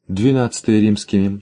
12 римскими.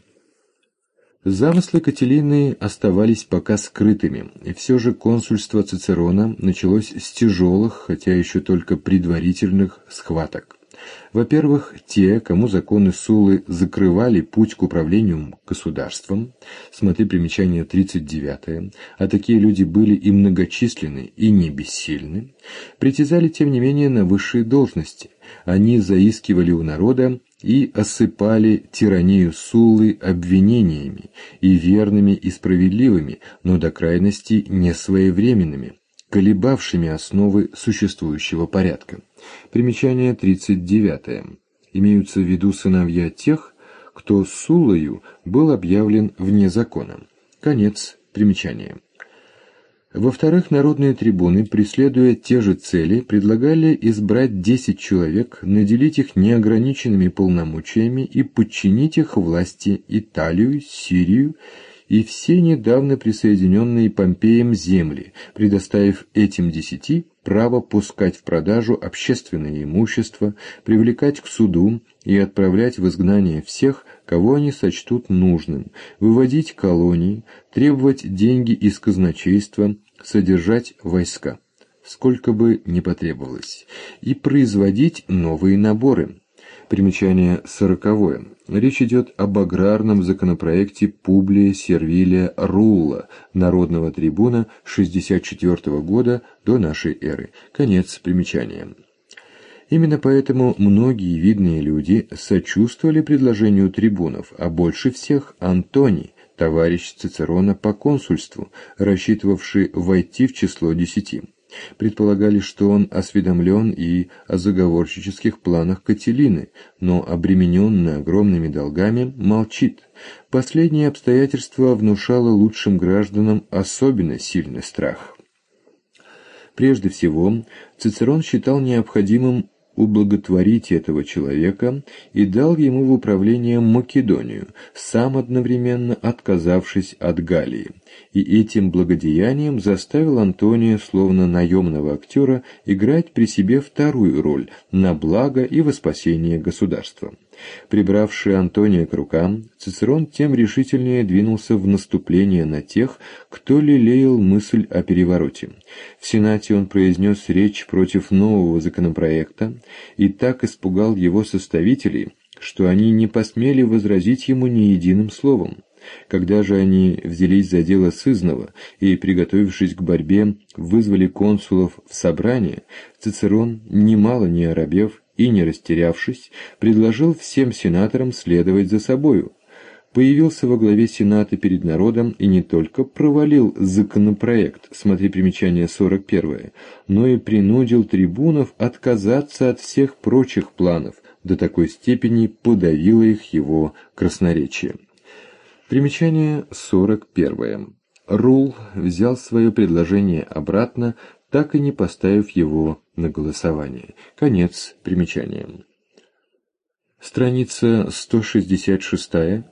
Замыслы Катилины оставались пока скрытыми, и все же консульство Цицерона началось с тяжелых, хотя еще только предварительных, схваток. Во-первых, те, кому законы Суллы закрывали путь к управлению государством, смотри примечание 39, а такие люди были и многочисленны, и не бессильны, притязали, тем не менее, на высшие должности. Они заискивали у народа и осыпали тиранию Суллы обвинениями, и верными, и справедливыми, но до крайности несвоевременными, колебавшими основы существующего порядка. Примечание 39. Имеются в виду сыновья тех, кто Суллою был объявлен вне закона. Конец примечания. Во-вторых, народные трибуны, преследуя те же цели, предлагали избрать 10 человек, наделить их неограниченными полномочиями и подчинить их власти Италию, Сирию и все недавно присоединенные Помпеем земли, предоставив этим 10 право пускать в продажу общественное имущество, привлекать к суду и отправлять в изгнание всех, кого они сочтут нужным, выводить колонии, требовать деньги из казначейства, содержать войска, сколько бы ни потребовалось, и производить новые наборы. Примечание 40. Речь идет об аграрном законопроекте Публия Сервилия Рулла, народного трибуна 64 года до нашей эры. Конец примечания. Именно поэтому многие видные люди сочувствовали предложению трибунов, а больше всех Антоний, товарищ Цицерона по консульству, рассчитывавший войти в число 10. Предполагали, что он осведомлен и о заговорщических планах Катилины, но, обремененный огромными долгами, молчит. Последнее обстоятельство внушало лучшим гражданам особенно сильный страх. Прежде всего, Цицерон считал необходимым ублаготворить этого человека и дал ему в управление Македонию, сам одновременно отказавшись от Галлии, и этим благодеянием заставил Антония, словно наемного актера, играть при себе вторую роль на благо и во спасение государства. Прибравший Антония к рукам, Цицерон тем решительнее двинулся в наступление на тех, кто лелеял мысль о перевороте. В Сенате он произнес речь против нового законопроекта и так испугал его составителей, что они не посмели возразить ему ни единым словом. Когда же они взялись за дело сызнова и, приготовившись к борьбе, вызвали консулов в собрание, Цицерон, немало не оробев и не растерявшись, предложил всем сенаторам следовать за собою. Появился во главе Сената перед народом и не только провалил законопроект, смотри примечание 41, но и принудил трибунов отказаться от всех прочих планов, до такой степени подавило их его красноречие. Примечание 41. Рулл взял свое предложение обратно, так и не поставив его на голосование. Конец примечания. Страница 166,